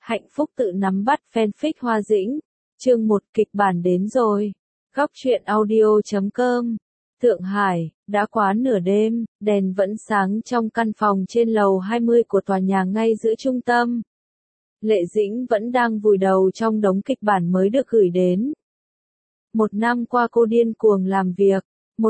Hạnh phúc tự nắm bắt fanfic Hoa Dĩnh. Chương 1 kịch bản đến rồi. Góc truyện audio.com. Thượng Hải, đã quá nửa đêm, đèn vẫn sáng trong căn phòng trên lầu 20 của tòa nhà ngay giữa trung tâm. Lệ Dĩnh vẫn đang vùi đầu trong đống kịch bản mới được gửi đến. Một năm qua cô điên cuồng làm việc,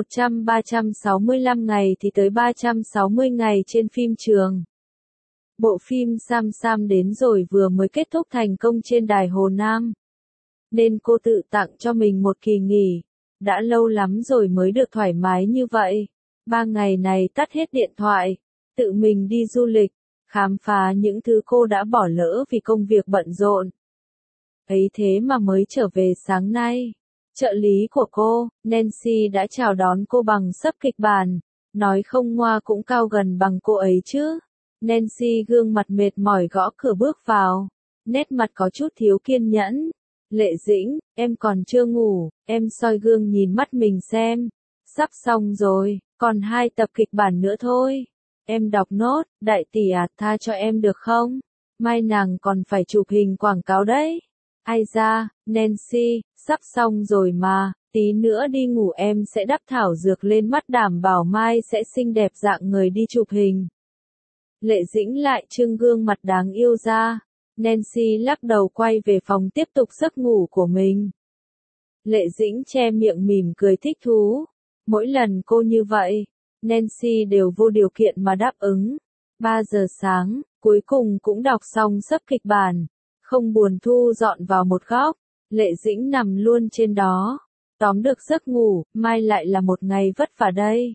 365 ngày thì tới 360 ngày trên phim trường. Bộ phim Sam Sam đến rồi vừa mới kết thúc thành công trên đài Hồ Nam. Nên cô tự tặng cho mình một kỳ nghỉ. Đã lâu lắm rồi mới được thoải mái như vậy. 3 ngày này tắt hết điện thoại, tự mình đi du lịch, khám phá những thứ cô đã bỏ lỡ vì công việc bận rộn. Ấy thế mà mới trở về sáng nay. Trợ lý của cô, Nancy đã chào đón cô bằng sấp kịch bản, nói không ngoa cũng cao gần bằng cô ấy chứ. Nancy gương mặt mệt mỏi gõ cửa bước vào, nét mặt có chút thiếu kiên nhẫn. Lệ Dĩnh, em còn chưa ngủ, em soi gương nhìn mắt mình xem. Sắp xong rồi, còn 2 tập kịch bản nữa thôi. Em đọc nốt, đại tỷ à, tha cho em được không? Mai nàng còn phải chụp hình quảng cáo đấy. Ai da, Nancy, sắp xong rồi mà, tí nữa đi ngủ em sẽ đắp thảo dược lên mắt đảm bảo mai sẽ xinh đẹp dạng người đi chụp hình. Lệ Dĩnh lại trưng gương mặt đáng yêu ra. Nancy lắc đầu quay về phòng tiếp tục giấc ngủ của mình. Lệ Dĩnh che miệng mỉm cười thích thú. Mỗi lần cô như vậy, Nancy đều vô điều kiện mà đáp ứng. 3 giờ sáng, cuối cùng cũng đọc xong sấp kịch bản. Không buồn thu dọn vào một góc, Lệ Dĩnh nằm luôn trên đó. Tóm được giấc ngủ, mai lại là một ngày vất vả đây.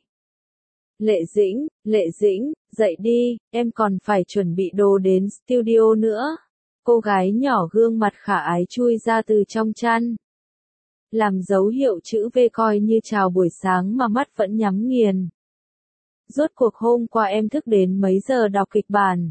Lệ Dĩnh, dậy đi, em còn phải chuẩn bị đồ đến studio nữa. Cô gái nhỏ gương mặt khả ái chui ra từ trong chăn. Làm dấu hiệu chữ V coi như chào buổi sáng mà mắt vẫn nhắm nghiền. Rốt cuộc hôm qua em thức đến mấy giờ đọc kịch bản?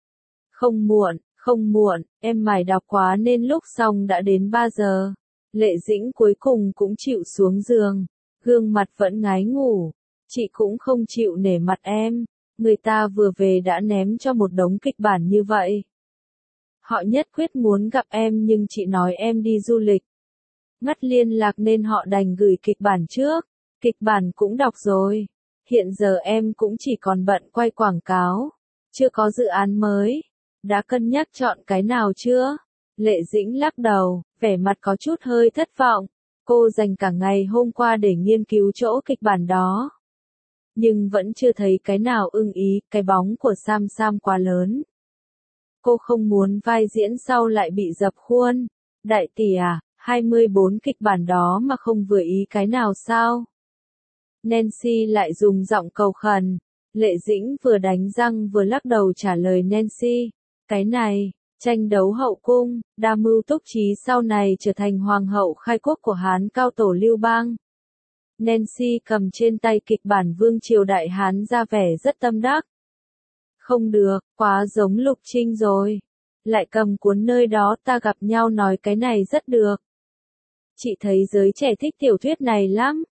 Không muộn, em mải đọc quá nên lúc xong đã đến 3 giờ. Lệ Dĩnh cuối cùng cũng chịu xuống giường, gương mặt vẫn ngái ngủ. Chị cũng không chịu nể mặt em, người ta vừa về đã ném cho một đống kịch bản như vậy. Họ nhất quyết muốn gặp em nhưng chị nói em đi du lịch. Ngắt liên lạc nên họ đành gửi kịch bản trước, kịch bản cũng đọc rồi. Hiện giờ em cũng chỉ còn bận quay quảng cáo, chưa có dự án mới. Đã cân nhắc chọn cái nào chưa? Lệ Dĩnh lắc đầu, vẻ mặt có chút hơi thất vọng. Cô dành cả ngày hôm qua để nghiên cứu chỗ kịch bản đó. Nhưng vẫn chưa thấy cái nào ưng ý, cái bóng của Sam Sam quá lớn. Cô không muốn vai diễn sau lại bị dập khuôn. Đại tỷ à, 24 kịch bản đó mà không vừa ý cái nào sao? Nancy lại dùng giọng cầu khẩn. Lệ Dĩnh vừa đánh răng vừa lắc đầu trả lời Nancy. Cái này, tranh đấu hậu cung, đa mưu túc trí sau này trở thành hoàng hậu khai quốc của Hán cao tổ Lưu Bang. Nancy cầm trên tay kịch bản Vương triều Đại Hán ra vẻ rất tâm đắc. Không được, quá giống Lục Trinh rồi. Lại cầm cuốn nơi đó ta gặp nhau nói cái này rất được. Chị thấy giới trẻ thích tiểu thuyết này lắm.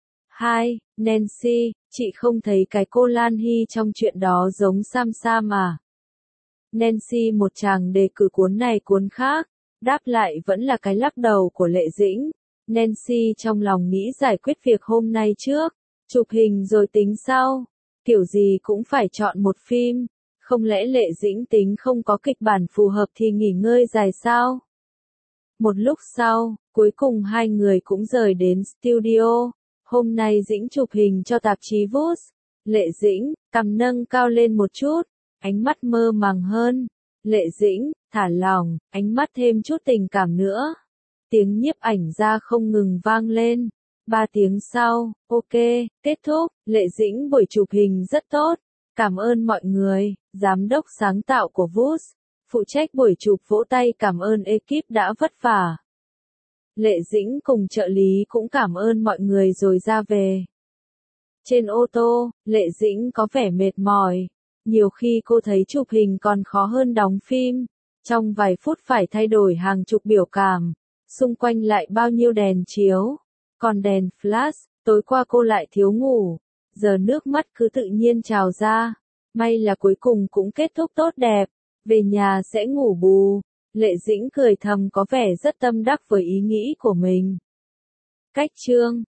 Nancy, chị không thấy cái cô Lan Hy trong chuyện đó giống Sam Sam à? Nancy một chàng đề cử cuốn này cuốn khác, đáp lại vẫn là cái lắc đầu của Lệ Dĩnh. Nancy trong lòng nghĩ giải quyết việc hôm nay trước, chụp hình rồi tính sau. Kiểu gì cũng phải chọn một phim, không lẽ Lệ Dĩnh tính không có kịch bản phù hợp thì nghỉ ngơi dài sao? Một lúc sau, cuối cùng 2 người cũng rời đến studio. Hôm nay Dĩnh chụp hình cho tạp chí Vogue. Lệ Dĩnh, cằm nâng cao lên một chút, ánh mắt mơ màng hơn. Lệ Dĩnh, thả lỏng, ánh mắt thêm chút tình cảm nữa. Tiếng nhiếp ảnh ra không ngừng vang lên. 3 tiếng sau, ok, kết thúc. Lệ Dĩnh buổi chụp hình rất tốt. Cảm ơn mọi người, giám đốc sáng tạo của Vogue. Phụ trách buổi chụp vỗ tay cảm ơn ekip đã vất vả. Lệ Dĩnh cùng trợ lý cũng cảm ơn mọi người rồi ra về. Trên ô tô, Lệ Dĩnh có vẻ mệt mỏi. Nhiều khi cô thấy chụp hình còn khó hơn đóng phim. Trong vài phút phải thay đổi hàng chục biểu cảm. Xung quanh lại bao nhiêu đèn chiếu. Còn đèn flash, tối qua cô lại thiếu ngủ. Giờ nước mắt cứ tự nhiên trào ra. May là cuối cùng cũng kết thúc tốt đẹp. Về nhà sẽ ngủ bù. Lệ Dĩnh cười thầm có vẻ rất tâm đắc với ý nghĩ của mình. Cách chương